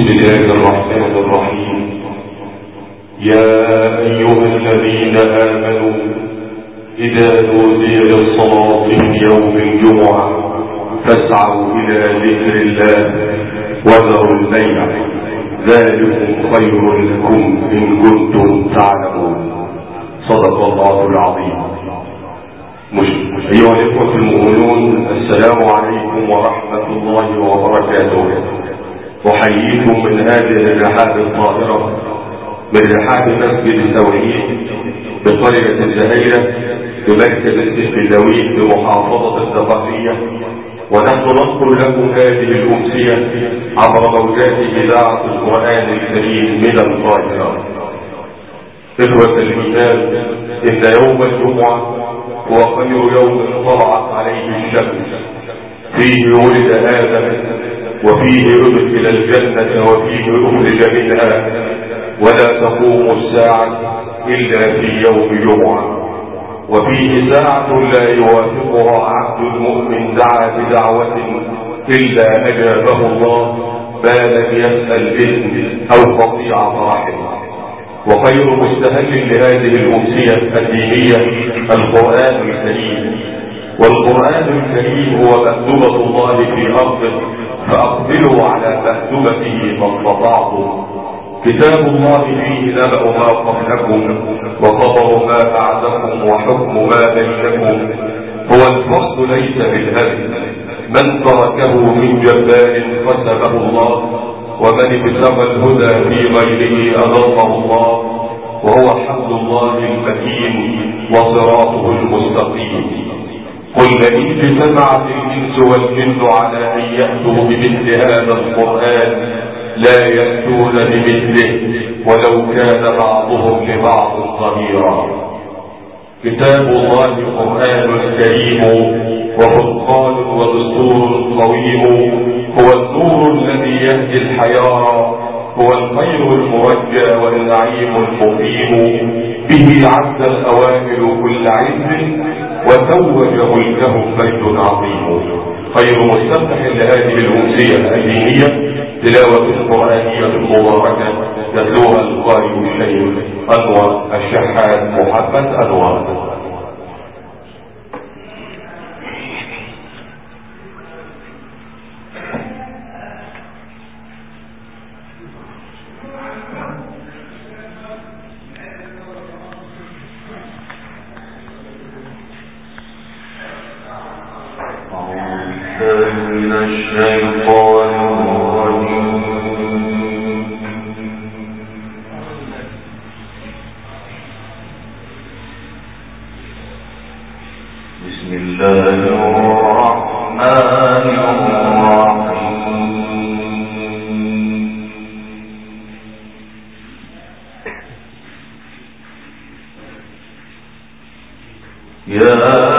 بسم الله الرحمن الرحيم. يا أيها الذين آمنوا إذا نودي للصلاة من يوم الجمعة فاسعوا إلى ذكر الله وذروا البيع ذلكم خير لكم إن كنتم تعلمون. صدق الله العظيم. أيها الإخوة المؤمنون، السلام عليكم ورحمة الله وبركاته. أحييكم من هذه الرحاب الطاهرة من رحاب مسجد التوحيد بقرية الزهيرة بمركز الدهلوي بمحافظة الدقهلية، ونحن نذكر لكم هذه الأمسية عبر موجات إذاعة القرآن الكريم من القاهرة. إخوة الإيمان، إن يوم الجمعة هو خير يوم طلعت عليه الشمس، فيه ولد آدم وفيه أدخل الجنة وفيه أخرج منها، ولا تقوم الساعة إلا في يوم جمعة، وفيه ساعة لا يوافقها عبد المؤمن دعا بدعوة إلا أجابه الله ما لم يسأل إثم أو قطيعة رحم. وخير مستهل لهذه الأمسية الدينية القرآن الكريم، والقرآن الكريم هو مأدبة الله في أرضه، فأقبلوا على مأدبته ما استطعتم. كتاب الله فيه نبأ ما قبلكم وخبر ما بعدكم وحكم ما بينكم، هو الفصل ليس بالهدم، من تركه من جبار قسمه الله، ومن ابتغى الهدى في غيره أضله الله، وهو حبل الله المتين وصراطه المستقيم. قل إن اجتمعت الإنس والجن على أن يأتوا بمثل هذا القرآن لا يأتون بمثله ولو كان بعضهم لبعض ظهيرا. كتاب الله القرآن الكريم وفرقان ودستور قويم، هو النور الذي يهدي الحيارى، هو الخير المرجى والنعيم المقيم، به عز الأوامر كل عز وتوج ملكه مجد عظيم. خير مستفتح لهذه الأمسية الدينية تلاوة قرآنية مباركة يتلوها القارئ الشيخ أنور الشحات محمد أنور. من الشيطان الرجيم. بسم الله الرحمن الرحيم. يا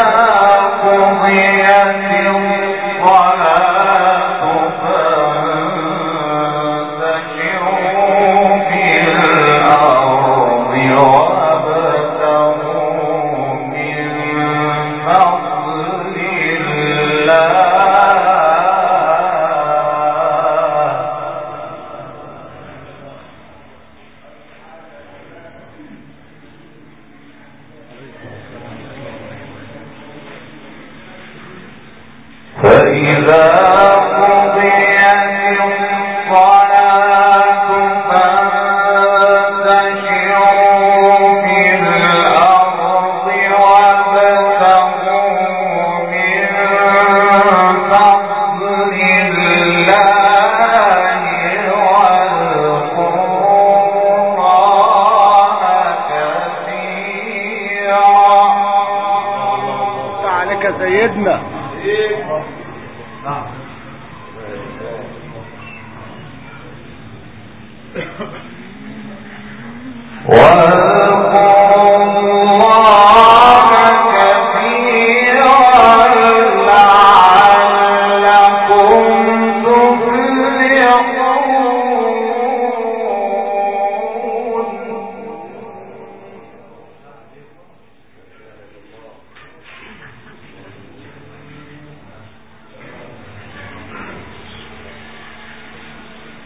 فإذا قضيت الصلاة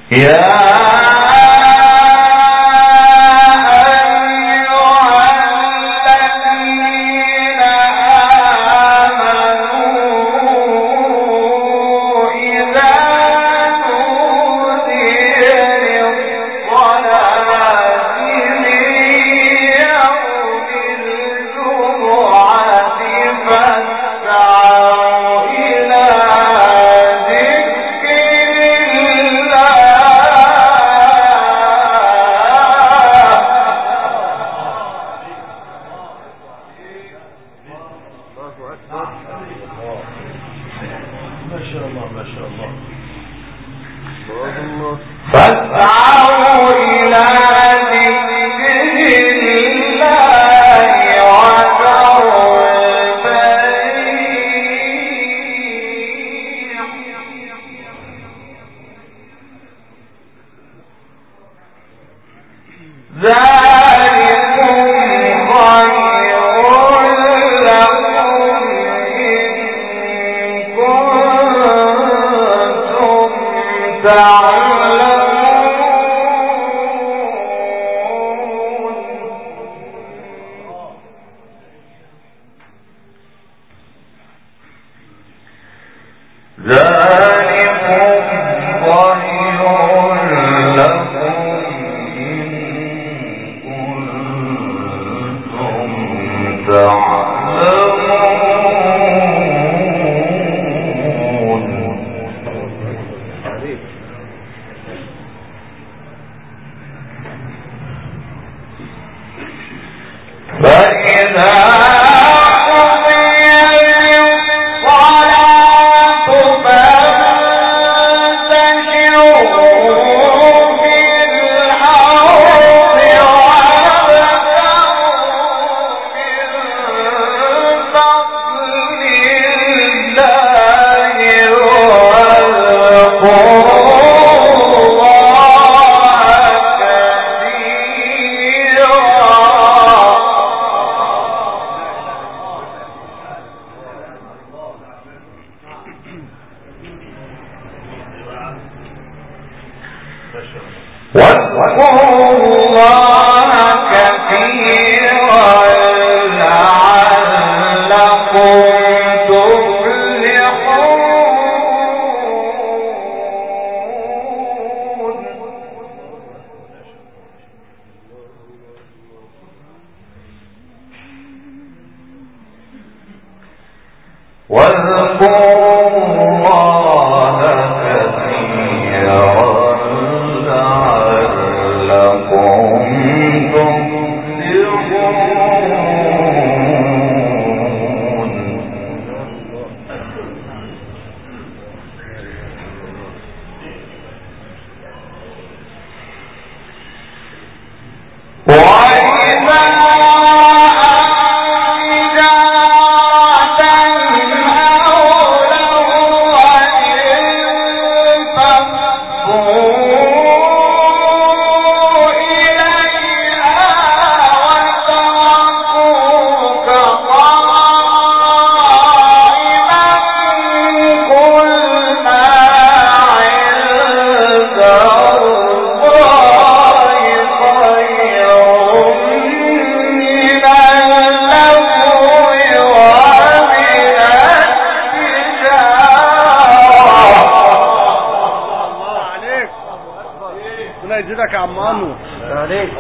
يزيدك يا عم انور عليك.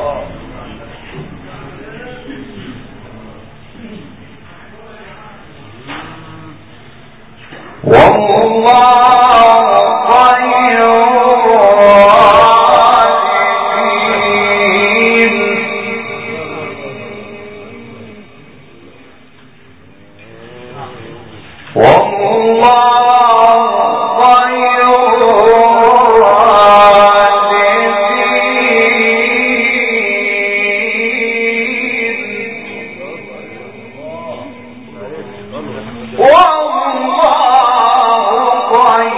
والله خير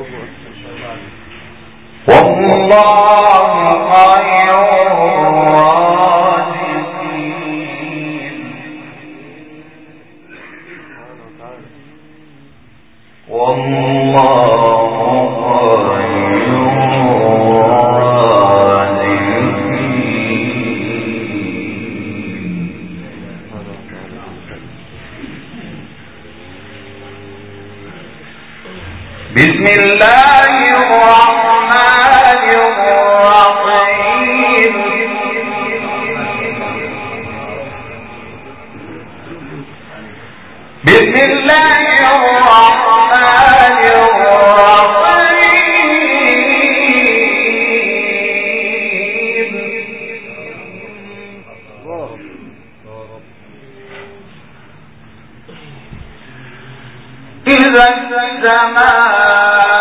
بسم الله الرحمن الرحيم بسم الله الرحمن الرحيم إذا السماء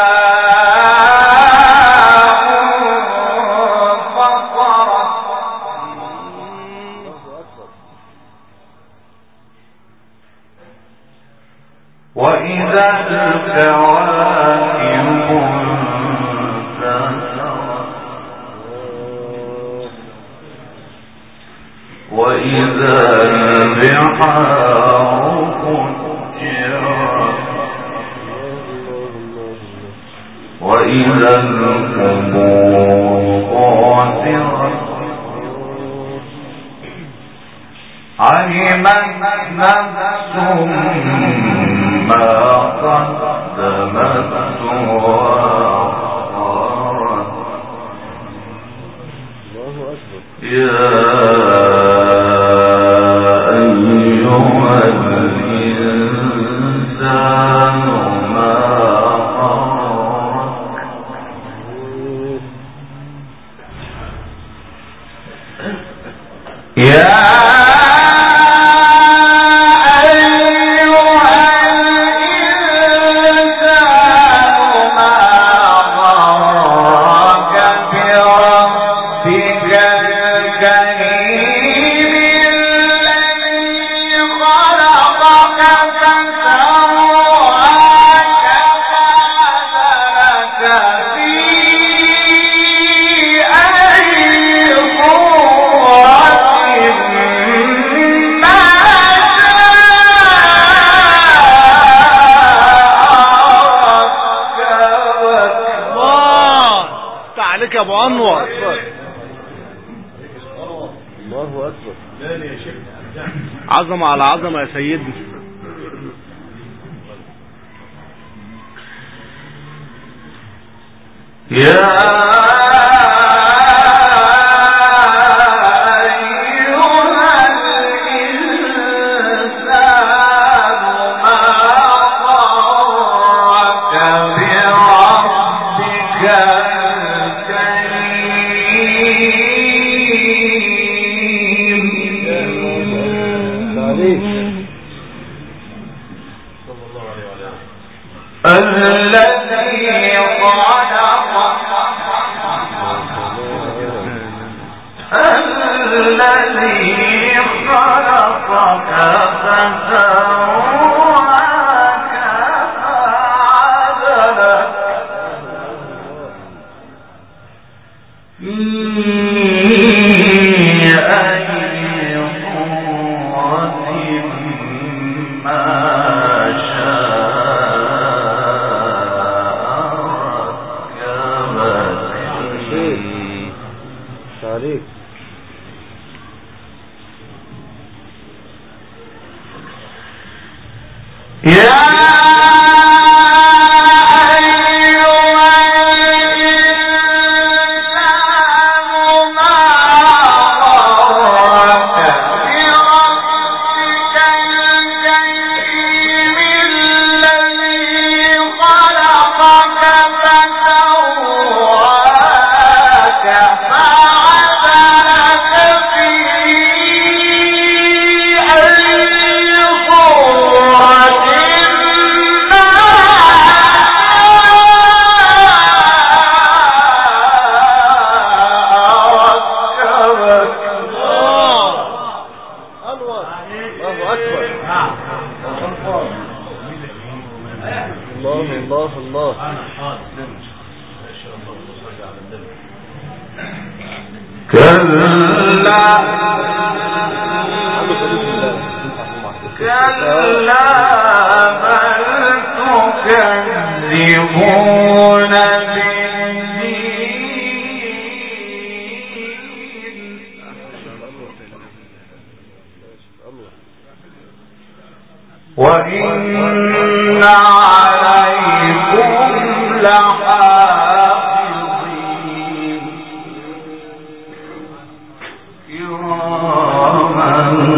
وإذا الكواكب انتثرت وإذا البحار فجرت وإذا القبور بعثرت علمت نفس ما قدمت وأخرت يا أيها الإنسان ما غرك يا ابو انور. الله اكبر. عظمه على عظمه يا سيدنا. يا فعلا كلا بل تكذبون بالدين وإن عليكم لحافظين كراما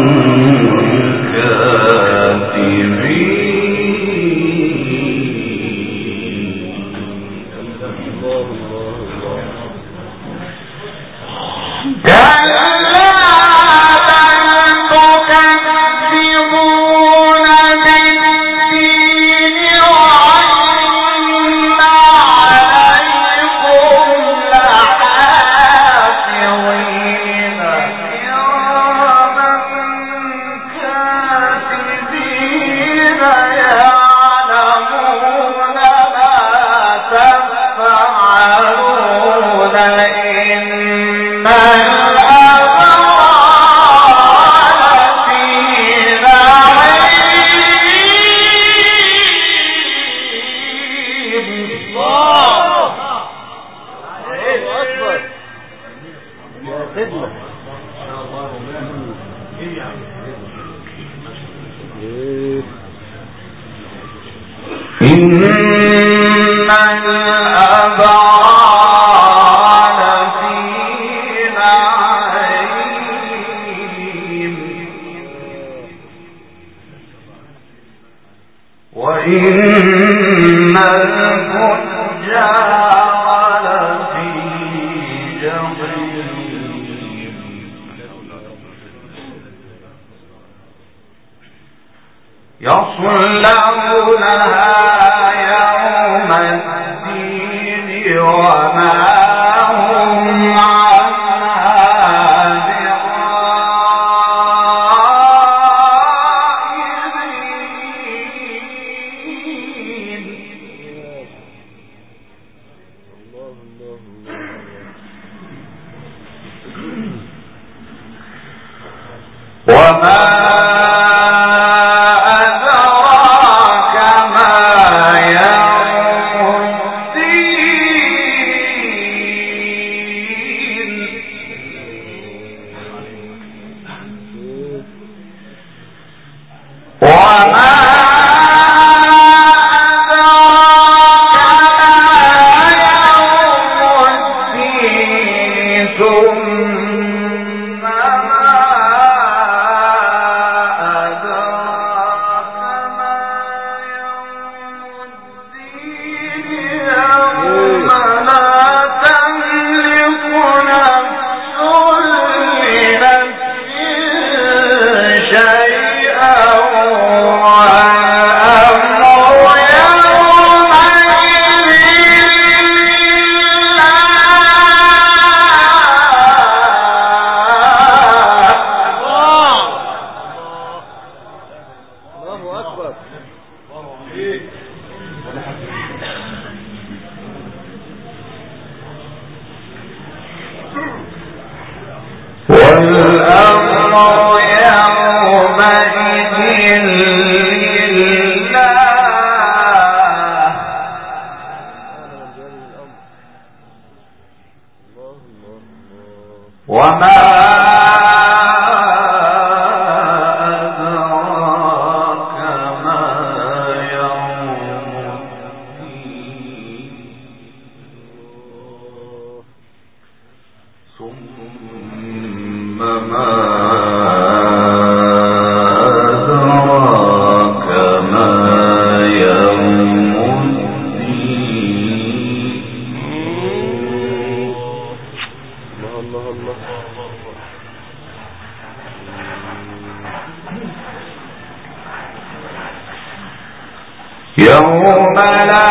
يوم لا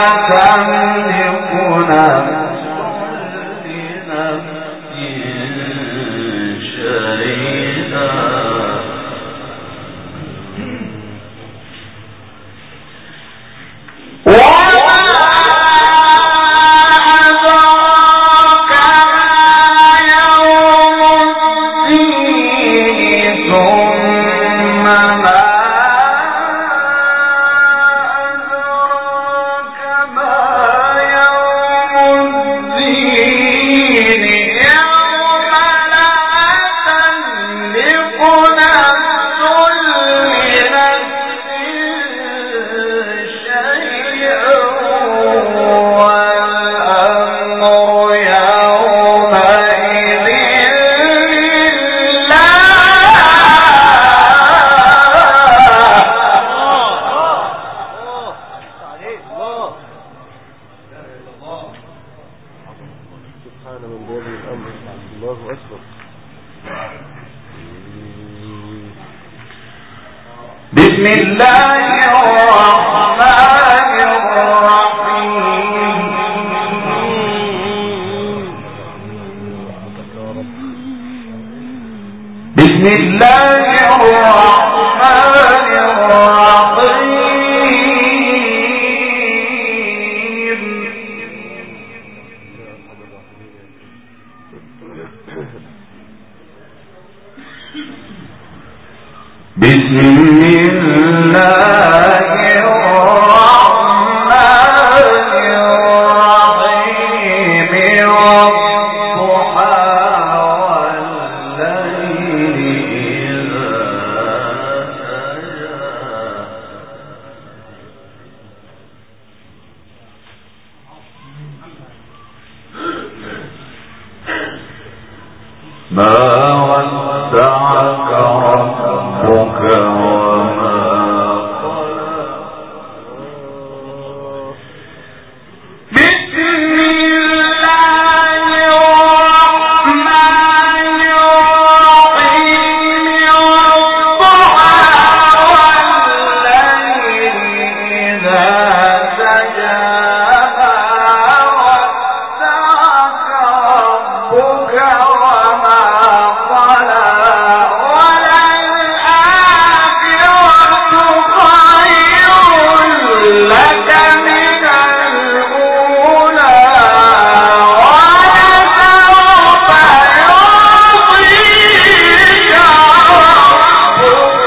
تملك نفس لنفس شيئا وما سبحان من بيده الأمر. الله أكبر. بسم الله الرحمن الرحيم. بسم الله الرحمن الرحيم. بسم الله الرحمن الرحيم. والضحى والليل إذا سجى ما ودعك ربك وما قلى. بسم الله الرحمن الرحيم. والضحى والليل إذا سجى ما ودعك ربك وما قلى. لك من الأولى ولسوف يعطيك ربك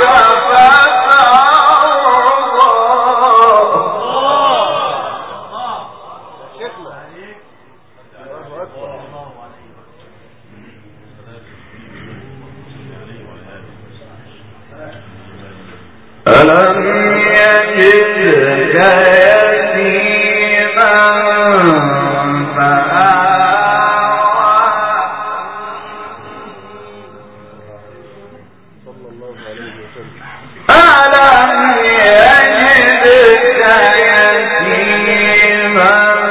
فترضى. ألم يجدك يتيما فآوى. ألم يجدك يتيما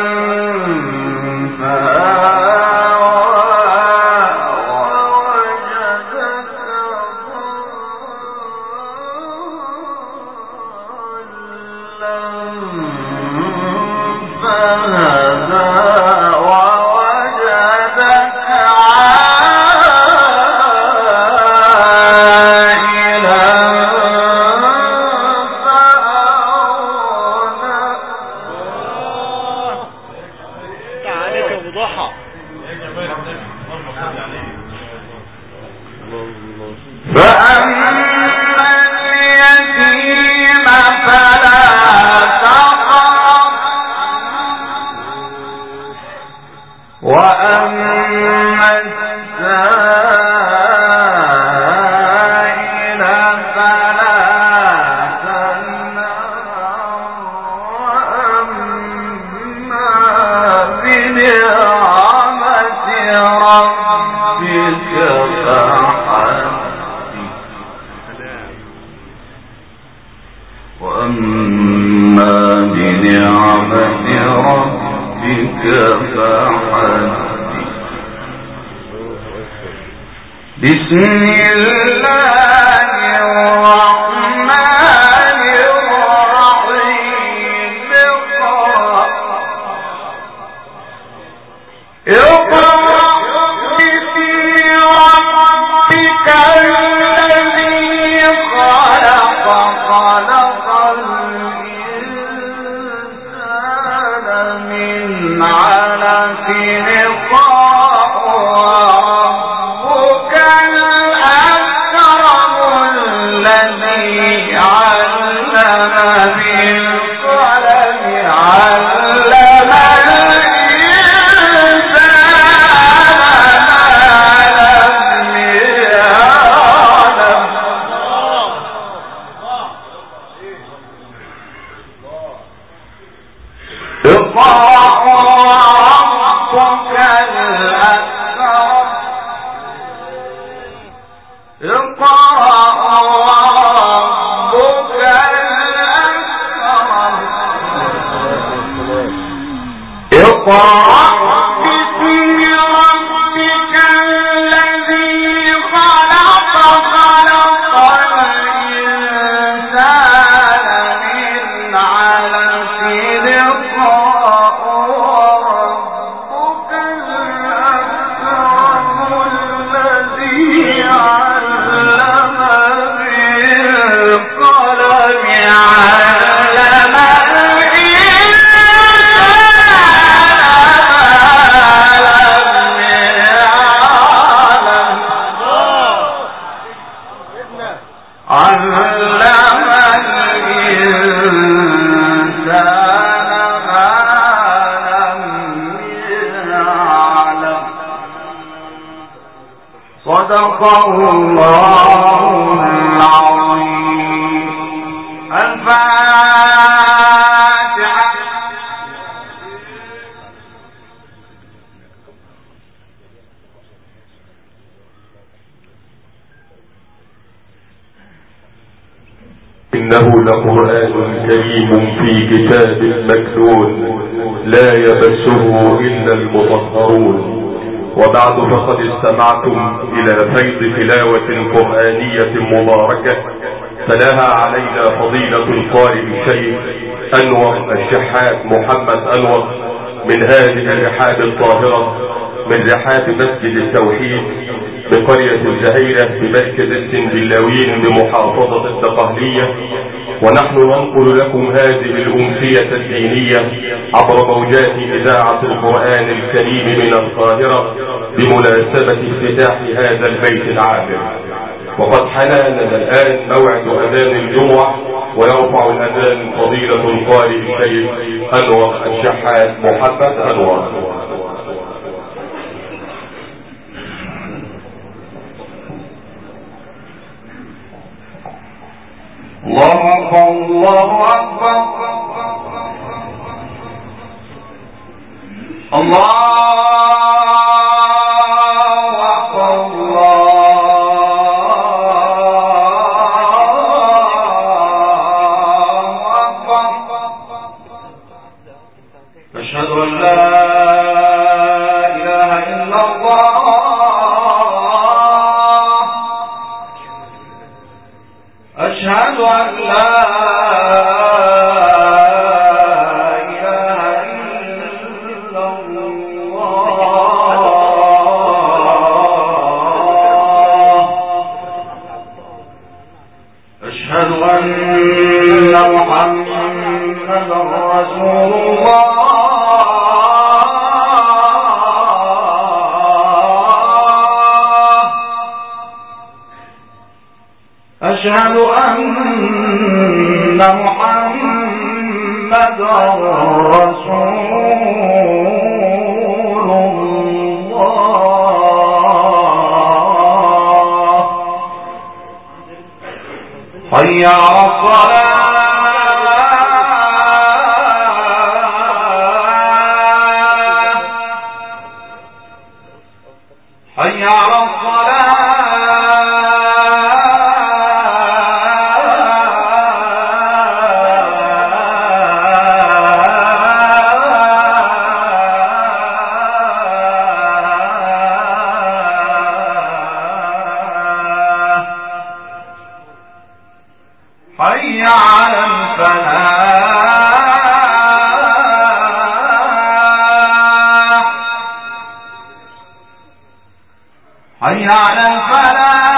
وأما السائل فلا تنهر. وأما بنعمة ربك فحدث. وأما بنعمة ربك فحدث. بسم الله الرحمن الرحيم. اقرأ باسم ربك الذي خلق. خلق الإنسان من علق. وربك الأكرم الذي علم بالقلم. علم الإنسان ما لم يعلم. اقرأ وربك الأكرم. اقرأ وربك الأكرم. اقرأ باسم صدق الله العظيم. الفاتحة. إنه لقرآن كريم في كتاب مكنون لا يمسه إلا المطهرون. وبعد فقد استمعتم إلى فيض تلاوة قرآنية مباركة تلاها علينا فضيلة القارئ الشيخ أنور الشحات محمد أنور من هذه الرحاب الطاهرة من رحاب مسجد التوحيد بقرية الزهيرة بمركز السنبلاوين بمحافظة الدقهلية. ونحن ننقل لكم هذه الأمسية الدينية عبر موجات إذاعة القرآن الكريم من القاهرة بمناسبة افتتاح هذا البيت العامر. وقد حان الآن موعد أذان الجمعة ويرفع الأذان فضيلة القارئ الشيخ أنور الشحات محمد أنور. الله أكبر الله أكبر الله أشهد أن لا إله إلا الله أشهد أن لا إله إلا الله أشهد أن محمدا رسول الله أشهد أن محمدا رسول الله حي على الصلاة حي على الصلاة حي على الفلاح حي على الفلاح